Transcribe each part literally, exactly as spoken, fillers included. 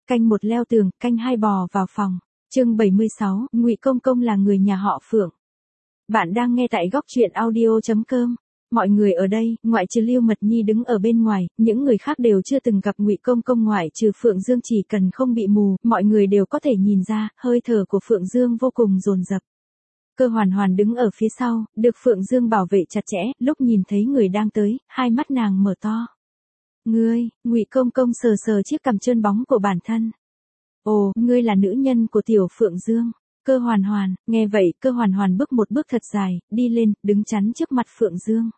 Canh một leo tường, canh hai bò vào phòng. Chương bảy mươi sáu, Ngụy Công Công là người nhà họ Phượng. Bạn đang nghe tại góc truyện audio chấm com. Mọi người ở đây, ngoại trừ Lưu Mật Nhi đứng ở bên ngoài, những người khác đều chưa từng gặp Ngụy Công Công, ngoại trừ Phượng Dương, chỉ cần không bị mù, mọi người đều có thể nhìn ra, hơi thở của Phượng Dương vô cùng dồn dập. Cơ Hoàn Hoàn đứng ở phía sau, được Phượng Dương bảo vệ chặt chẽ, lúc nhìn thấy người đang tới, hai mắt nàng mở to. Ngươi, Ngụy Công Công sờ sờ chiếc cằm trơn bóng của bản thân. Ồ, ngươi là nữ nhân của tiểu Phượng Dương. Cơ Hoàn Hoàn, nghe vậy, Cơ Hoàn Hoàn bước một bước thật dài, đi lên, đứng chắn trước mặt Phượng Dương.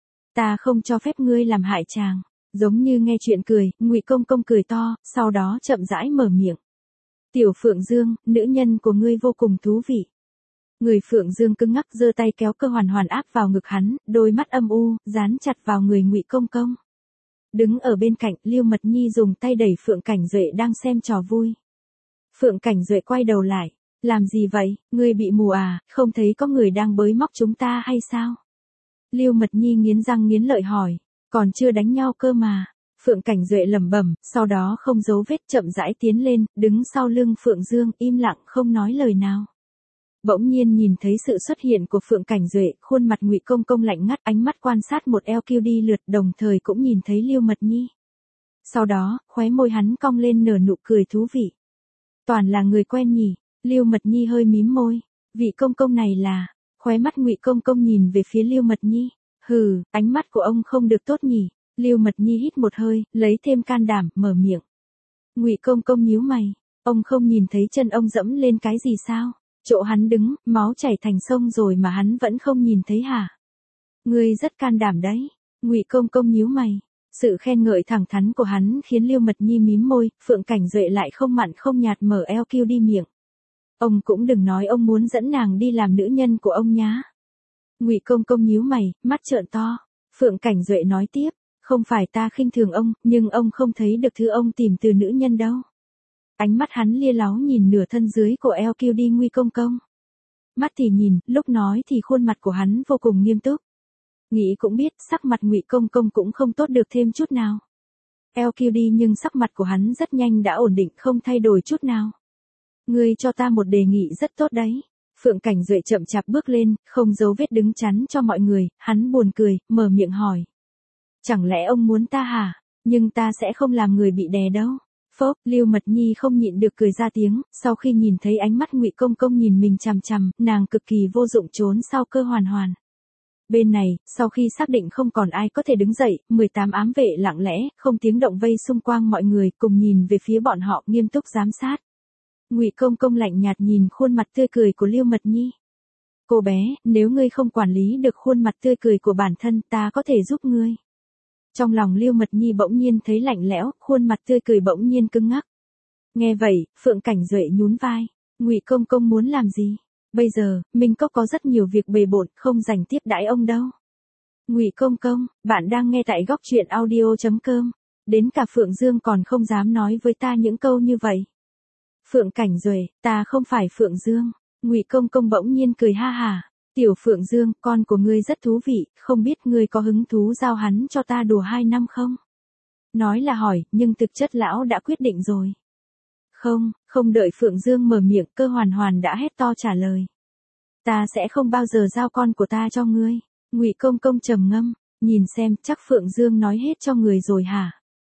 Ta không cho phép ngươi làm hại chàng. Giống như nghe chuyện cười, Ngụy Công Công cười to, sau đó chậm rãi mở miệng. Tiểu Phượng Dương, nữ nhân của ngươi vô cùng thú vị. Người Phượng Dương cứng ngắc giơ tay kéo Cơ Hoàn Hoàn áp vào ngực hắn, đôi mắt âm u, dán chặt vào người Ngụy Công Công. Đứng ở bên cạnh, Lưu Mật Nhi dùng tay đẩy Phượng Cảnh Duệ đang xem trò vui. Phượng Cảnh Duệ quay đầu lại. Làm gì vậy, ngươi bị mù à, không thấy có người đang bới móc chúng ta hay sao? Lưu Mật Nhi nghiến răng nghiến lợi hỏi. Còn chưa đánh nhau cơ mà. Phượng Cảnh Duệ lẩm bẩm, sau đó không giấu vết chậm rãi tiến lên, đứng sau lưng Phượng Dương, im lặng không nói lời nào. Bỗng nhiên nhìn thấy sự xuất hiện của Phượng Cảnh Duệ, khuôn mặt Ngụy Công Công lạnh ngắt, ánh mắt quan sát một eo kiêu đi lượt, đồng thời cũng nhìn thấy Lưu Mật Nhi. Sau đó, khóe môi hắn cong lên nở nụ cười thú vị. Toàn là người quen nhỉ? Lưu Mật Nhi hơi mím môi. Vị công công này là? Khóe mắt Ngụy Công Công nhìn về phía Lưu Mật Nhi. Hừ, ánh mắt của ông không được tốt nhỉ? Lưu Mật Nhi hít một hơi, lấy thêm can đảm, mở miệng. Ngụy Công Công nhíu mày. Ông không nhìn thấy chân ông dẫm lên cái gì sao? Chỗ hắn đứng, máu chảy thành sông rồi mà hắn vẫn không nhìn thấy hả? Ngươi rất can đảm đấy. Ngụy Công Công nhíu mày. Sự khen ngợi thẳng thắn của hắn khiến Lưu Mật Nhi mím môi, Phượng Cảnh Duệ lại không mặn không nhạt mở eo kiêu đi miệng. Ông cũng đừng nói ông muốn dẫn nàng đi làm nữ nhân của ông nhá. Ngụy Công Công nhíu mày, mắt trợn to. Phượng Cảnh Duệ nói tiếp, không phải ta khinh thường ông, nhưng ông không thấy được thứ ông tìm từ nữ nhân đâu. Ánh mắt hắn lia láo nhìn nửa thân dưới của eo kiêu đi Ngụy Công Công. Mắt thì nhìn, lúc nói thì khuôn mặt của hắn vô cùng nghiêm túc. Nghĩ cũng biết, sắc mặt Ngụy Công Công cũng không tốt được thêm chút nào. Eo kiêu đi nhưng sắc mặt của hắn rất nhanh đã ổn định, không thay đổi chút nào. Ngươi cho ta một đề nghị rất tốt đấy. Phượng Cảnh Duệ chậm chạp bước lên, không giấu vết đứng chắn cho mọi người, hắn buồn cười, mở miệng hỏi. Chẳng lẽ ông muốn ta hả? Nhưng ta sẽ không làm người bị đè đâu. Phốc, Lưu Mật Nhi không nhịn được cười ra tiếng, sau khi nhìn thấy ánh mắt Ngụy Công Công nhìn mình chằm chằm, nàng cực kỳ vô dụng trốn sau Cơ Hoàn Hoàn. Bên này, sau khi xác định không còn ai có thể đứng dậy, mười tám ám vệ lặng lẽ, không tiếng động vây xung quanh mọi người, cùng nhìn về phía bọn họ, nghiêm túc giám sát. Ngụy Công Công lạnh nhạt nhìn khuôn mặt tươi cười của Lưu Mật Nhi. Cô bé, nếu ngươi không quản lý được khuôn mặt tươi cười của bản thân, ta có thể giúp ngươi. Trong lòng Lưu Mật Nhi bỗng nhiên thấy lạnh lẽo, khuôn mặt tươi cười bỗng nhiên cứng ngắc. Nghe vậy, Phượng Cảnh Duệ nhún vai. Ngụy Công Công muốn làm gì? Bây giờ, Minh Cốc có rất nhiều việc bề bộn, không rảnh tiếp đãi ông đâu. Ngụy Công Công, bạn đang nghe tại góc truyện audio chấm com. Đến cả Phượng Dương còn không dám nói với ta những câu như vậy. Phượng Cảnh Duệ, ta không phải Phượng Dương. Ngụy Công Công bỗng nhiên cười ha hả. Tiểu Phượng Dương, con của ngươi rất thú vị, không biết ngươi có hứng thú giao hắn cho ta đùa hai năm không? Nói là hỏi, nhưng thực chất lão đã quyết định rồi. Không, không đợi Phượng Dương mở miệng, Cơ Hoàn Hoàn đã hét to trả lời. Ta sẽ không bao giờ giao con của ta cho ngươi. Ngụy Công Công trầm ngâm, nhìn xem, chắc Phượng Dương nói hết cho người rồi hả?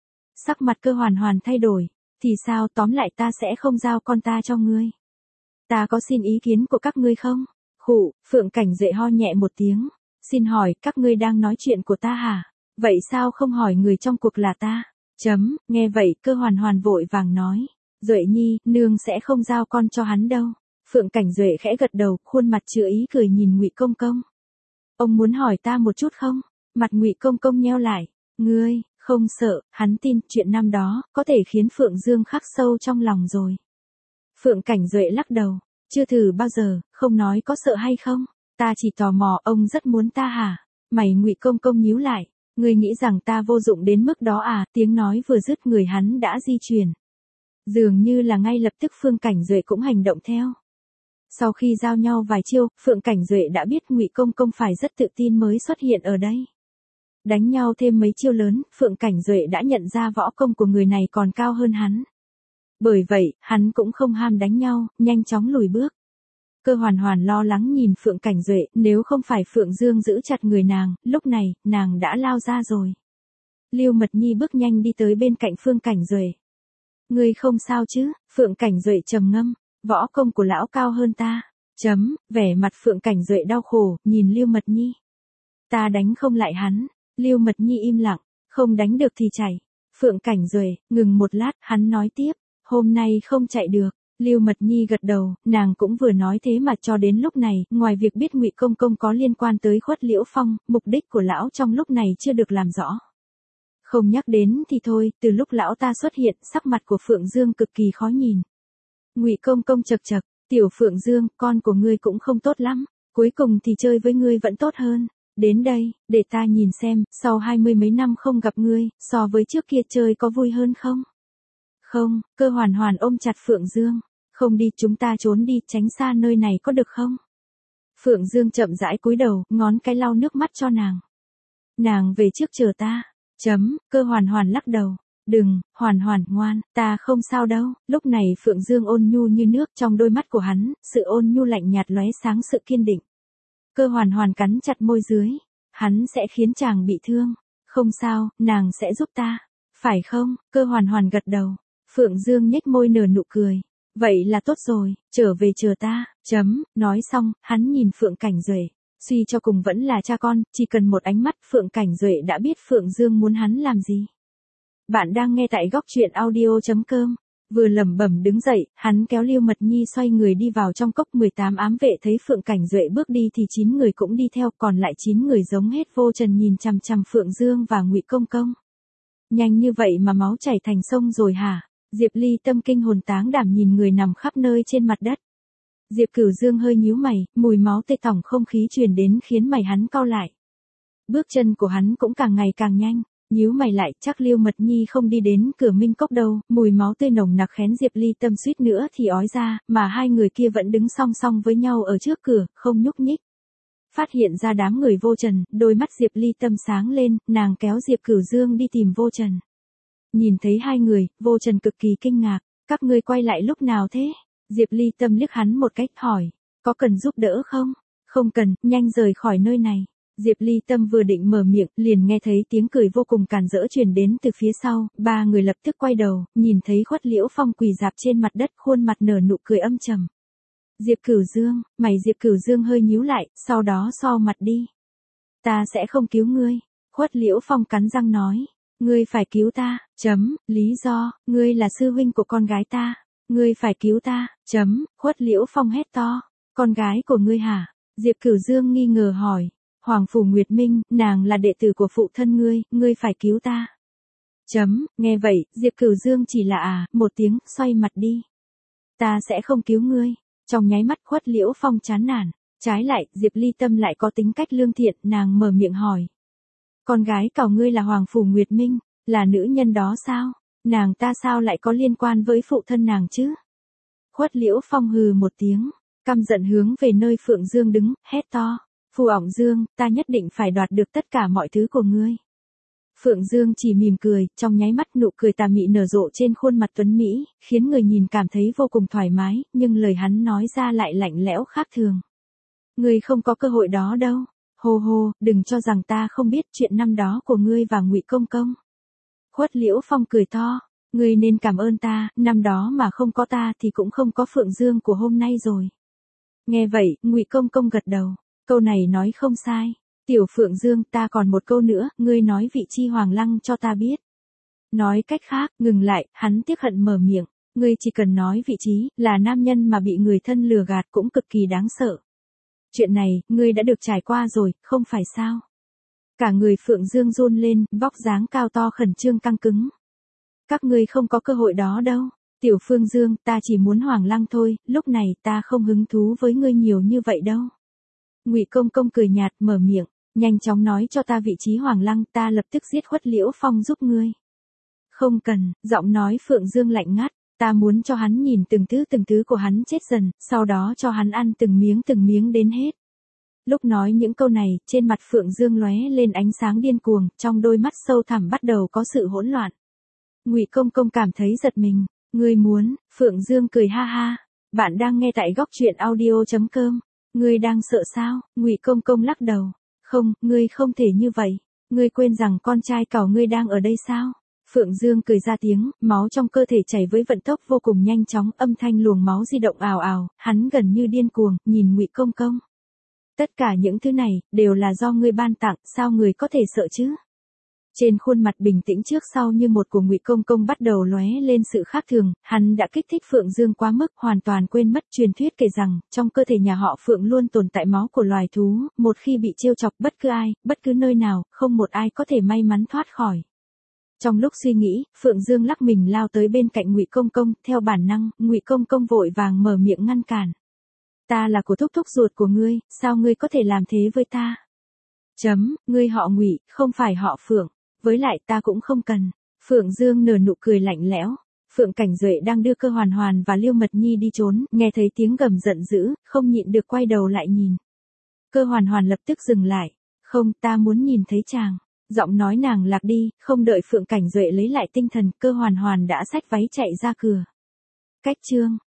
Sắc mặt Cơ Hoàn Hoàn thay đổi. Thì sao, tóm lại ta sẽ không giao con ta cho ngươi. Ta có xin ý kiến của các ngươi không? Khụ, Phượng Cảnh Duệ ho nhẹ một tiếng. Xin hỏi, các ngươi đang nói chuyện của ta hả? Vậy sao không hỏi người trong cuộc là ta? Chấm, nghe vậy, Cơ Hoàn Hoàn vội vàng nói. Duệ Nhi, nương sẽ không giao con cho hắn đâu. Phượng Cảnh Duệ khẽ gật đầu, khuôn mặt chứa ý cười nhìn Ngụy Công Công. Ông muốn hỏi ta một chút không? Mặt Ngụy Công Công nheo lại. Ngươi, không sợ, hắn tin chuyện năm đó, có thể khiến Phượng Dương khắc sâu trong lòng rồi. Phượng Cảnh Duệ lắc đầu. Chưa thử bao giờ, không nói có sợ hay không. Ta chỉ tò mò, ông rất muốn ta hả? Mày Ngụy Công Công nhíu lại. Ngươi nghĩ rằng ta vô dụng đến mức đó à? Tiếng nói vừa dứt người hắn đã di chuyển. Dường như là ngay lập tức Phượng Cảnh Duệ cũng hành động theo. Sau khi giao nhau vài chiêu, Phượng Cảnh Duệ đã biết Ngụy Công Công phải rất tự tin mới xuất hiện ở đây. Đánh nhau thêm mấy chiêu lớn, Phượng Cảnh Duệ đã nhận ra võ công của người này còn cao hơn hắn. Bởi vậy, hắn cũng không ham đánh nhau, nhanh chóng lùi bước. Cơ Hoàn Hoàn lo lắng nhìn Phượng Cảnh Duệ, nếu không phải Phượng Dương giữ chặt người nàng, lúc này, nàng đã lao ra rồi. Lưu Mật Nhi bước nhanh đi tới bên cạnh Phượng Cảnh Duệ. Ngươi không sao chứ? Phượng Cảnh Duệ trầm ngâm, võ công của lão cao hơn ta. Chấm, vẻ mặt Phượng Cảnh Duệ đau khổ, nhìn Lưu Mật Nhi. Ta đánh không lại hắn. Lưu Mật Nhi im lặng, không đánh được thì chạy. Phượng Cảnh Duệ, ngừng một lát, hắn nói tiếp, hôm nay không chạy được. Lưu Mật Nhi gật đầu, nàng cũng vừa nói thế mà cho đến lúc này, ngoài việc biết Ngụy Công Công có liên quan tới Khuất Liễu Phong, mục đích của lão trong lúc này chưa được làm rõ. Không nhắc đến thì thôi, từ lúc lão ta xuất hiện, sắc mặt của Phượng Dương cực kỳ khó nhìn. Ngụy Công Công chậc chậc, tiểu Phượng Dương, con của ngươi cũng không tốt lắm, cuối cùng thì chơi với ngươi vẫn tốt hơn. Đến đây, để ta nhìn xem, sau hai mươi mấy năm không gặp ngươi, so với trước kia chơi có vui hơn không? Không, Cơ Hoàn Hoàn ôm chặt Phượng Dương. Không đi, chúng ta trốn đi, tránh xa nơi này có được không? Phượng Dương chậm rãi cúi đầu, ngón cái lau nước mắt cho nàng. Nàng về trước chờ ta. Chấm, Cơ Hoàn Hoàn lắc đầu. Đừng, Hoàn Hoàn, ngoan, ta không sao đâu. Lúc này Phượng Dương ôn nhu như nước, trong đôi mắt của hắn, sự ôn nhu lạnh nhạt lóe sáng sự kiên định. Cơ Hoàn Hoàn cắn chặt môi dưới. Hắn sẽ khiến chàng bị thương. Không sao, nàng sẽ giúp ta. Phải không? Cơ Hoàn Hoàn gật đầu. Phượng Dương nhếch môi nở nụ cười. Vậy là tốt rồi, trở về chờ ta. Chấm, nói xong, hắn nhìn Phượng Cảnh Duệ. Suy cho cùng vẫn là cha con, chỉ cần một ánh mắt Phượng Cảnh Duệ đã biết Phượng Dương muốn hắn làm gì. Bạn đang nghe tại góc truyện audio chấm com. Vừa lẩm bẩm đứng dậy, hắn kéo Lưu Mật Nhi xoay người đi vào trong cốc. mười tám ám vệ thấy Phượng Cảnh Duệ bước đi thì chín người cũng đi theo, còn lại chín người giống hết vô trần nhìn chằm chằm Phượng Dương và Ngụy Công Công. Nhanh như vậy mà máu chảy thành sông rồi hả? Diệp Ly tâm kinh hồn táng đảm nhìn người nằm khắp nơi trên mặt đất. Diệp Cửu Dương hơi nhíu mày, mùi máu tê tỏng không khí truyền đến khiến mày hắn cau lại. Bước chân của hắn cũng càng ngày càng nhanh, nhíu mày lại, chắc Lưu Mật Nhi không đi đến cửa Minh Cốc đâu. Mùi máu tươi nồng nặc khén Diệp Ly tâm suýt nữa thì ói ra, mà hai người kia vẫn đứng song song với nhau ở trước cửa, không nhúc nhích. Phát hiện ra đám người vô trần, đôi mắt Diệp Ly tâm sáng lên, nàng kéo Diệp Cửu Dương đi tìm vô trần. Nhìn thấy hai người, vô trần cực kỳ kinh ngạc, các ngươi quay lại lúc nào thế? Diệp Ly tâm liếc hắn một cách hỏi, có cần giúp đỡ không? Không cần, nhanh rời khỏi nơi này. Diệp Ly tâm vừa định mở miệng, liền nghe thấy tiếng cười vô cùng càn rỡ truyền đến từ phía sau, ba người lập tức quay đầu, nhìn thấy Khuất Liễu Phong quỳ rạp trên mặt đất, khuôn mặt nở nụ cười âm trầm. Diệp Cửu Dương, mày Diệp Cửu Dương hơi nhíu lại, sau đó so mặt đi. Ta sẽ không cứu ngươi. Khuất Liễu Phong cắn răng nói. Ngươi phải cứu ta, chấm, lý do, ngươi là sư huynh của con gái ta. Ngươi phải cứu ta, chấm, Khuất Liễu Phong hét to. Con gái của ngươi hả? Diệp Cửu Dương nghi ngờ hỏi. Hoàng Phủ Nguyệt Minh, nàng là đệ tử của phụ thân ngươi, ngươi phải cứu ta. Chấm, nghe vậy, Diệp Cửu Dương chỉ là à, một tiếng, xoay mặt đi. Ta sẽ không cứu ngươi. Trong nháy mắt Khuất Liễu Phong chán nản. Trái lại, Diệp Ly tâm lại có tính cách lương thiện, nàng mở miệng hỏi. Con gái cậu ngươi là Hoàng Phủ Nguyệt Minh, là nữ nhân đó sao? Nàng ta sao lại có liên quan với phụ thân nàng chứ? Khuất Liễu Phong hừ một tiếng, căm giận hướng về nơi Phượng Dương đứng, hét to. Phù Ỏng Dương, ta nhất định phải đoạt được tất cả mọi thứ của ngươi. Phượng Dương chỉ mỉm cười, trong nháy mắt nụ cười tà mị nở rộ trên khuôn mặt tuấn Mỹ, khiến người nhìn cảm thấy vô cùng thoải mái, nhưng lời hắn nói ra lại lạnh lẽo khác thường. Ngươi không có cơ hội đó đâu. Hô hô, đừng cho rằng ta không biết chuyện năm đó của ngươi và Ngụy Công Công. Khuất Liễu Phong cười to, ngươi nên cảm ơn ta, năm đó mà không có ta thì cũng không có Phượng Dương của hôm nay rồi. Nghe vậy, Ngụy Công Công gật đầu, câu này nói không sai. Tiểu Phượng Dương, ta còn một câu nữa, ngươi nói vị chi Hoàng Lăng cho ta biết. Nói cách khác, ngừng lại, hắn tiếc hận mở miệng, ngươi chỉ cần nói vị trí, là nam nhân mà bị người thân lừa gạt cũng cực kỳ đáng sợ. Chuyện này, ngươi đã được trải qua rồi, không phải sao? Cả người Phượng Dương run lên, vóc dáng cao to khẩn trương căng cứng. Các ngươi không có cơ hội đó đâu. Tiểu Phương Dương, ta chỉ muốn Hoàng Lăng thôi, lúc này ta không hứng thú với ngươi nhiều như vậy đâu. Ngụy Công Công cười nhạt mở miệng, nhanh chóng nói cho ta vị trí Hoàng Lăng, ta lập tức giết Khuất Liễu Phong giúp ngươi. Không cần, giọng nói Phượng Dương lạnh ngắt, ta muốn cho hắn nhìn từng thứ từng thứ của hắn chết dần, sau đó cho hắn ăn từng miếng từng miếng đến hết. Lúc nói những câu này, trên mặt Phượng Dương lóe lên ánh sáng điên cuồng, trong đôi mắt sâu thẳm bắt đầu có sự hỗn loạn. Ngụy Công Công cảm thấy giật mình, Ngươi muốn, Phượng Dương cười ha ha. Bạn đang nghe tại góc truyện audio.com. Ngươi đang sợ sao? Ngụy Công Công lắc đầu. Không, ngươi không thể như vậy. Ngươi quên rằng con trai cảo ngươi đang ở đây sao? Phượng Dương cười ra tiếng, máu trong cơ thể chảy với vận tốc vô cùng nhanh chóng, âm thanh luồng máu di động ào ào, hắn gần như điên cuồng, nhìn Ngụy Công Công. Tất cả những thứ này, đều là do ngươi ban tặng, sao người có thể sợ chứ? Trên khuôn mặt bình tĩnh trước sau như một của Ngụy Công Công bắt đầu lóe lên sự khác thường, hắn đã kích thích Phượng Dương quá mức, hoàn toàn quên mất truyền thuyết kể rằng, trong cơ thể nhà họ Phượng luôn tồn tại máu của loài thú, một khi bị trêu chọc bất cứ ai, bất cứ nơi nào, không một ai có thể may mắn thoát khỏi. Trong lúc suy nghĩ, Phượng Dương lắc mình lao tới bên cạnh Ngụy Công Công, theo bản năng, Ngụy Công Công vội vàng mở miệng ngăn cản. Ta là của thúc thúc ruột của ngươi, sao ngươi có thể làm thế với ta? Chấm, ngươi họ Ngụy, không phải họ Phượng. Với lại ta cũng không cần. Phượng Dương nở nụ cười lạnh lẽo. Phượng Cảnh Duệ đang đưa Cơ Hoàn Hoàn và Liêu Mật Nhi đi trốn, nghe thấy tiếng gầm giận dữ, không nhịn được quay đầu lại nhìn. Cơ Hoàn Hoàn lập tức dừng lại. Không, ta muốn nhìn thấy chàng. Giọng nói nàng lạc đi, không đợi Phượng Cảnh Duệ lấy lại tinh thần, Cơ Hoàn Hoàn đã xách váy chạy ra cửa. Cách chương.